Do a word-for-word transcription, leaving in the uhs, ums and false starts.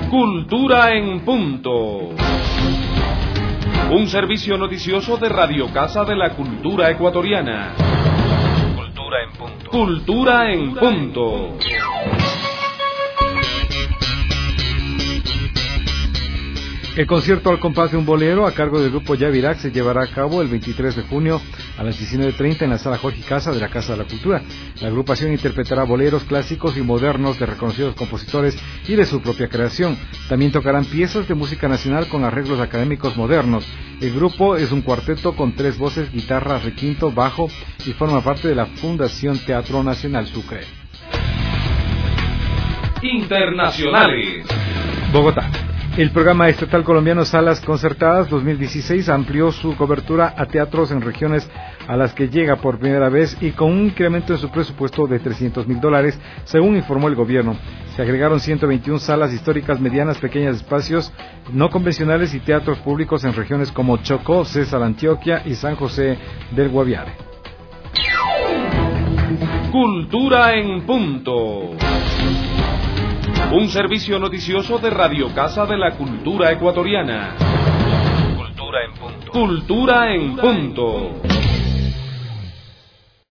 Cultura en punto. Un servicio noticioso de Radio Casa de la Cultura Ecuatoriana. Cultura en punto. Cultura en punto. El concierto al compás de un bolero a cargo del grupo Yavirac se llevará a cabo el veintitrés de junio a las diecinueve treinta en la sala Jorge Casa de la Casa de la Cultura. La agrupación interpretará boleros clásicos y modernos de reconocidos compositores y de su propia creación. También tocarán piezas de música nacional con arreglos académicos modernos. El grupo es un cuarteto con tres voces, guitarra, requinto, bajo y forma parte de la Fundación Teatro Nacional Sucre. Internacionales. Bogotá. El programa estatal colombiano Salas Concertadas dos mil dieciséis amplió su cobertura a teatros en regiones a las que llega por primera vez y con un incremento en su presupuesto de trescientos mil dólares, según informó el gobierno. Se agregaron ciento veintiuna salas históricas, medianas, pequeños espacios no convencionales y teatros públicos en regiones como Chocó, César, Antioquia y San José del Guaviare. Cultura en punto. Un servicio noticioso de Radio Casa de la Cultura Ecuatoriana. Cultura en punto. Cultura en punto.